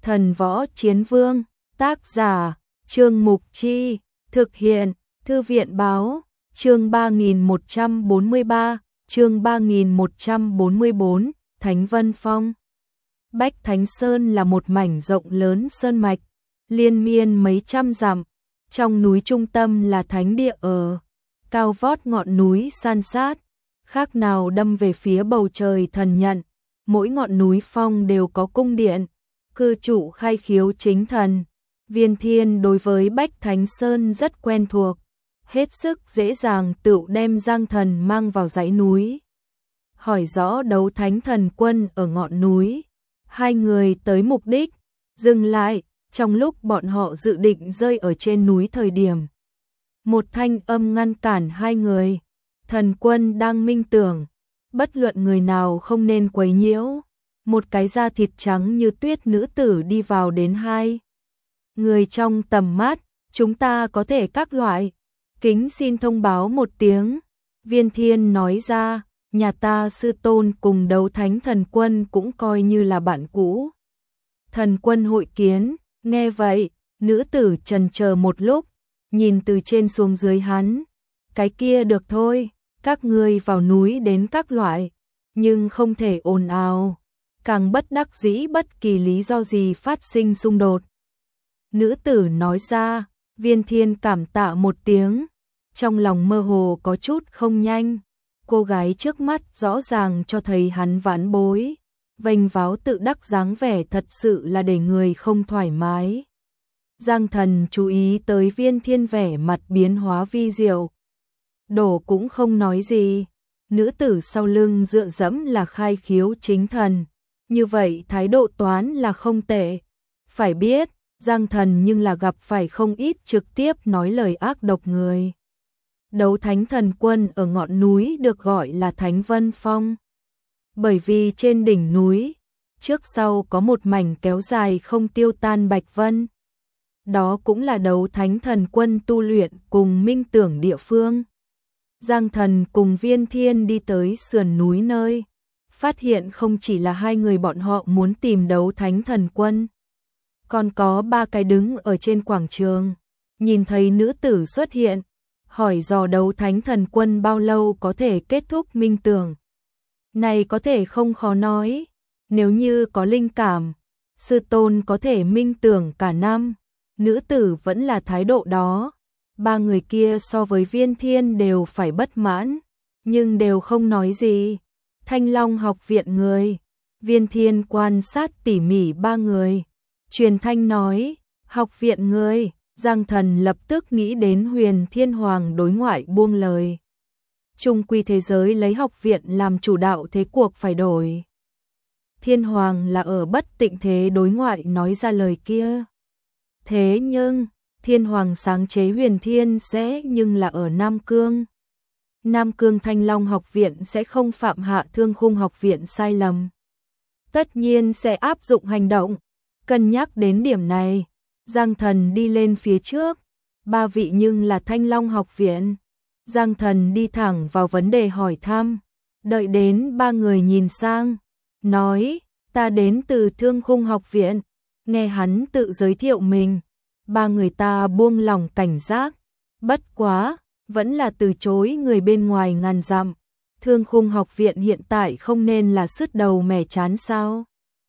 Thần võ chiến vương, tác giả, Trương Mục Chi, thực hiện, Thư viện báo, chương 3143, chương 3144, Thánh Vân Phong. Bách Thánh Sơn là một mảnh rộng lớn sơn mạch, liên miên mấy trăm dặm, trong núi trung tâm là thánh địa ở, cao vót ngọn núi san sát, khác nào đâm về phía bầu trời thần nhận, mỗi ngọn núi phong đều có cung điện, cư trụ khai khiếu chính thần. Viên Thiên đối với Bách Thánh Sơn rất quen thuộc, hết sức dễ dàng tự đem Giang Thần mang vào dãy núi. Hỏi rõ đấu thánh thần quân ở ngọn núi, hai người tới mục đích, dừng lại, trong lúc bọn họ dự định rơi ở trên núi thời điểm. Một thanh âm ngăn cản hai người, thần quân đang minh tưởng, bất luận người nào không nên quấy nhiễu. Một cái da thịt trắng như tuyết nữ tử đi vào đến hai người trong tầm mắt, chúng ta có thể các loại, kính xin thông báo một tiếng. Viên Thiên nói ra, nhà ta sư tôn cùng đấu thánh thần quân cũng coi như là bạn cũ. Thần quân hội kiến, nghe vậy, nữ tử chần chờ một lúc, nhìn từ trên xuống dưới hắn, cái kia được thôi, các ngươi vào núi đến các loại, nhưng không thể ồn ào, càng bất đắc dĩ bất kỳ lý do gì phát sinh xung đột. Nữ tử nói ra, Viên Thiên cảm tạ một tiếng, trong lòng mơ hồ có chút không nhanh, cô gái trước mắt rõ ràng cho thấy hắn vãn bối, vênh váo tự đắc dáng vẻ thật sự là để người không thoải mái. Giang Thần chú ý tới Viên Thiên vẻ mặt biến hóa vi diệu, đổ cũng không nói gì, nữ tử sau lưng dựa dẫm là khai khiếu chính thần, như vậy thái độ toán là không tệ. Phải biết, Giang Thần nhưng là gặp phải không ít trực tiếp nói lời ác độc người. Đấu thánh thần quân ở ngọn núi được gọi là Thánh Vân Phong. Bởi vì trên đỉnh núi, trước sau có một mảnh kéo dài không tiêu tan bạch vân. Đó cũng là đấu thánh thần quân tu luyện cùng minh tưởng địa phương. Giang Thần cùng Viên Thiên đi tới sườn núi nơi, phát hiện không chỉ là hai người bọn họ muốn tìm đấu thánh thần quân, còn có ba cái đứng ở trên quảng trường, nhìn thấy nữ tử xuất hiện, hỏi dò đấu thánh thần quân bao lâu có thể kết thúc minh tưởng. Này có thể không khó nói, nếu như có linh cảm, sư tôn có thể minh tưởng cả năm, nữ tử vẫn là thái độ đó. Ba người kia so với Viên Thiên đều phải bất mãn, nhưng đều không nói gì. Thanh Long học viện người, Viên Thiên quan sát tỉ mỉ ba người, truyền thanh nói, học viện người. Giang Thần lập tức nghĩ đến Huyền Thiên Hoàng đối ngoại buông lời. Trung quy thế giới lấy học viện làm chủ đạo thế cuộc phải đổi. Thiên Hoàng là ở bất tịnh thế đối ngoại nói ra lời kia. Thế nhưng, Thiên Hoàng sáng chế Huyền Thiên sẽ nhưng là ở Nam Cương. Nam Cương Thanh Long học viện sẽ không phạm hạ Thương Khung học viện sai lầm. Tất nhiên sẽ áp dụng hành động. Cân nhắc đến điểm này, Giang Thần đi lên phía trước, ba vị nhưng là Thanh Long học viện. Giang Thần đi thẳng vào vấn đề hỏi thăm, đợi đến ba người nhìn sang, nói, ta đến từ Thương Khung học viện. Nghe hắn tự giới thiệu mình, ba người ta buông lòng cảnh giác, bất quá, vẫn là từ chối người bên ngoài ngàn dặm. Thương Khung học viện hiện tại không nên là sứt đầu mẻ chán sao?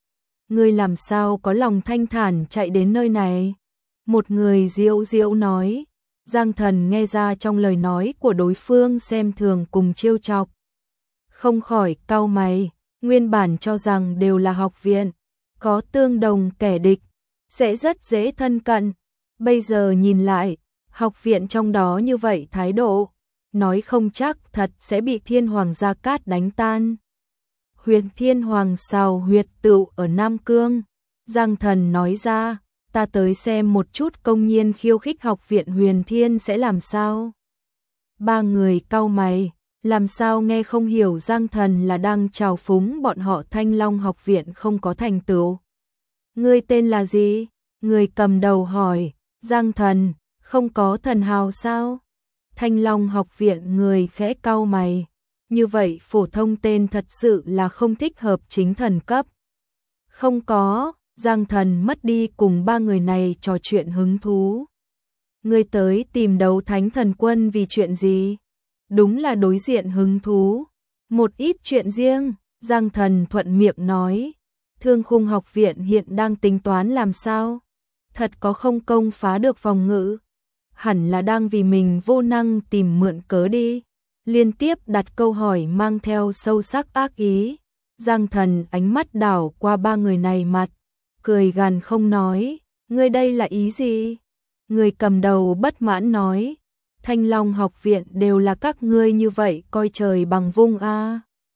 Ngươi làm sao có lòng thanh thản chạy đến nơi này? Một người diễu diễu nói. Giang Thần nghe ra trong lời nói của đối phương xem thường cùng trêu chọc, không khỏi cau mày, nguyên bản cho rằng đều là học viện, có tương đồng kẻ địch, sẽ rất dễ thân cận. Bây giờ nhìn lại, học viện trong đó như vậy thái độ, nói không chắc thật sẽ bị Thiên Hoàng Gia Cát đánh tan. Huyền Thiên Hoàng xào huyệt tựu ở Nam Cương. Giang Thần nói ra, ta tới xem một chút công nhiên khiêu khích học viện Huyền Thiên sẽ làm sao. Ba người cau mày, làm sao nghe không hiểu Giang Thần là đang trào phúng bọn họ Thanh Long học viện không có thành tựu. Ngươi tên là gì? Người cầm đầu hỏi. Giang Thần, không có thần hào sao? Thanh Long học viện người khẽ cau mày. Như vậy phổ thông tên thật sự là không thích hợp chính thần cấp. Không có, Giang Thần mất đi cùng ba người này trò chuyện hứng thú. Ngươi tới tìm Đấu Thánh Thần Quân vì chuyện gì? Đúng là đối diện hứng thú. Một ít chuyện riêng, Giang Thần thuận miệng nói. Thương Khung học viện hiện đang tính toán làm sao? Thật có không công phá được phòng ngự? Hẳn là đang vì mình vô năng tìm mượn cớ đi. Liên tiếp đặt câu hỏi mang theo sâu sắc ác ý. Giang Thần ánh mắt đảo qua ba người này mặt, cười gằn không nói. Ngươi đây là ý gì? Người cầm đầu bất mãn nói. Thanh Long học viện đều là các ngươi như vậy coi trời bằng vung a.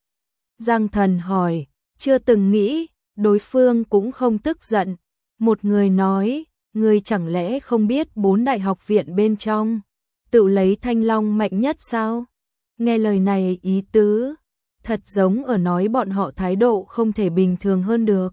Giang Thần hỏi, chưa từng nghĩ, đối phương cũng không tức giận. Một người nói, ngươi chẳng lẽ không biết 4 đại học viện bên trong, tự lấy Thanh Long mạnh nhất sao? Nghe lời này ý tứ, thật giống ở nói bọn họ thái độ không thể bình thường hơn được.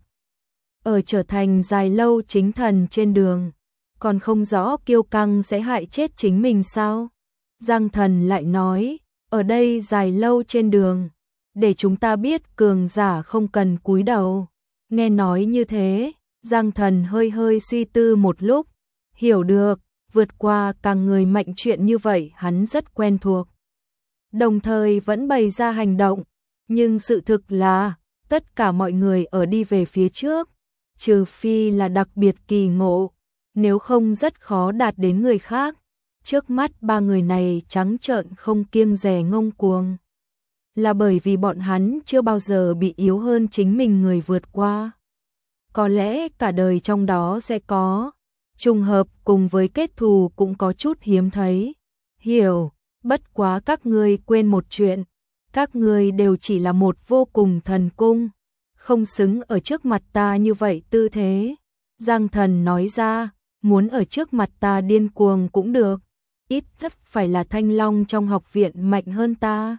Ở trở thành dài lâu chính thần trên đường, còn không rõ kiêu căng sẽ hại chết chính mình sao? Giang Thần lại nói, ở đây dài lâu trên đường, để chúng ta biết cường giả không cần cúi đầu. Nghe nói như thế, Giang Thần hơi hơi suy tư một lúc, hiểu được, vượt qua càng người mạnh chuyện như vậy hắn rất quen thuộc. Đồng thời vẫn bày ra hành động, nhưng sự thực là, tất cả mọi người ở đi về phía trước, trừ phi là đặc biệt kỳ ngộ, nếu không rất khó đạt đến người khác. Trước mắt ba người này trắng trợn không kiêng dè ngông cuồng, là bởi vì bọn hắn chưa bao giờ bị yếu hơn chính mình người vượt qua. Có lẽ cả đời trong đó sẽ có trùng hợp cùng với kết thù cũng có chút hiếm thấy. Hiểu, bất quá các ngươi quên một chuyện, các ngươi đều chỉ là một vô cùng thần cung, không xứng ở trước mặt ta như vậy tư thế. Giang Thần nói ra, muốn ở trước mặt ta điên cuồng cũng được, ít nhất phải là Thanh Long trong học viện mạnh hơn ta.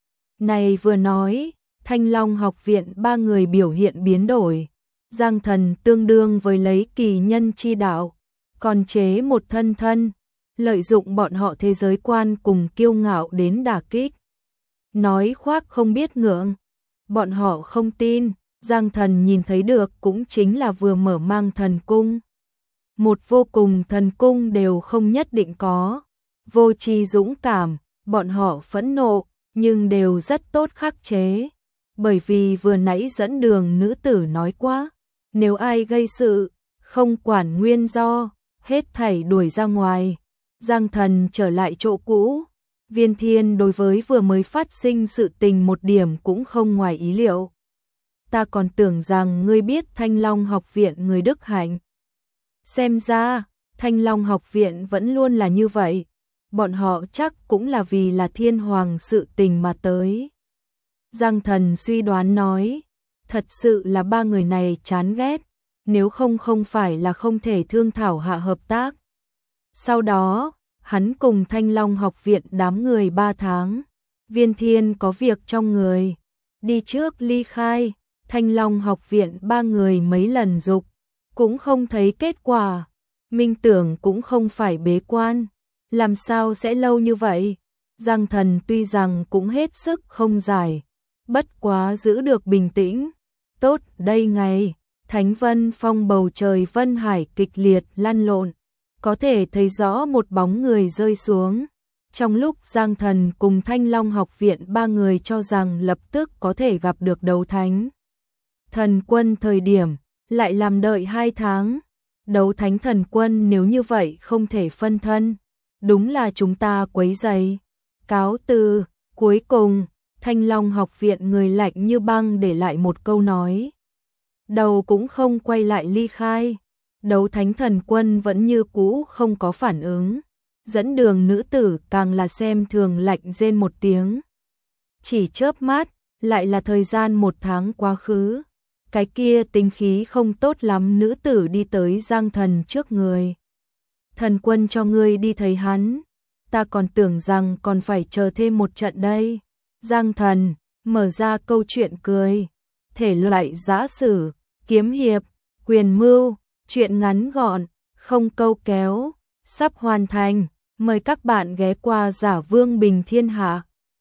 Này vừa nói, Thanh Long học viện ba người biểu hiện biến đổi. Giang Thần tương đương với lấy kỳ nhân chi đạo, còn chế một thân thân, lợi dụng bọn họ thế giới quan cùng kiêu ngạo đến đả kích. Nói khoác không biết ngượng, bọn họ không tin, Giang Thần nhìn thấy được cũng chính là vừa mở mang thần cung. Một vô cùng thần cung đều không nhất định có. Vô tri dũng cảm, bọn họ phẫn nộ, nhưng đều rất tốt khắc chế. Bởi vì vừa nãy dẫn đường nữ tử nói quá, nếu ai gây sự, không quản nguyên do, hết thảy đuổi ra ngoài. Giang Thần trở lại chỗ cũ. Viên Thiên đối với vừa mới phát sinh sự tình một điểm cũng không ngoài ý liệu. Ta còn tưởng rằng ngươi biết Thanh Long học viện người đức hạnh. Xem ra, Thanh Long học viện vẫn luôn là như vậy. Bọn họ chắc cũng là vì là thiên hoàng sự tình mà tới. Giang Thần suy đoán nói, thật sự là ba người này chán ghét, nếu không không phải là không thể thương thảo hạ hợp tác. Sau đó, hắn cùng Thanh Long học viện đám người 3 tháng. Viên Thiên có việc trong người, đi trước ly khai. Thanh Long học viện ba người mấy lần dục, cũng không thấy kết quả. Minh Tưởng cũng không phải bế quan, làm sao sẽ lâu như vậy? Giang Thần tuy rằng cũng hết sức không giải, bất quá giữ được bình tĩnh. Tốt, đây ngày, Thánh Vân Phong bầu trời vân hải kịch liệt lăn lộn, có thể thấy rõ một bóng người rơi xuống. Trong lúc Giang Thần cùng Thanh Long học viện ba người cho rằng lập tức có thể gặp được Đấu Thánh Thần Quân thời điểm, lại làm đợi 2 tháng. Đấu Thánh Thần Quân nếu như vậy không thể phân thân, đúng là chúng ta quấy rầy. Cáo từ. Cuối cùng, Thanh Long học viện người lạnh như băng để lại một câu nói. Đầu cũng không quay lại ly khai. Đấu Thánh Thần Quân vẫn như cũ không có phản ứng. Dẫn đường nữ tử càng là xem thường lạnh rên một tiếng. Chỉ chớp mắt, lại là thời gian 1 tháng quá khứ. Cái kia tính khí không tốt lắm nữ tử đi tới Giang Thần trước người. Thần Quân cho ngươi đi thấy hắn, ta còn tưởng rằng còn phải chờ thêm một trận đây. Giang Thần mở ra câu chuyện cười. Thể loại giã sử, kiếm hiệp, quyền mưu, chuyện ngắn gọn, không câu kéo, sắp hoàn thành. Mời các bạn ghé qua Giả Vương Bình Thiên Hạ.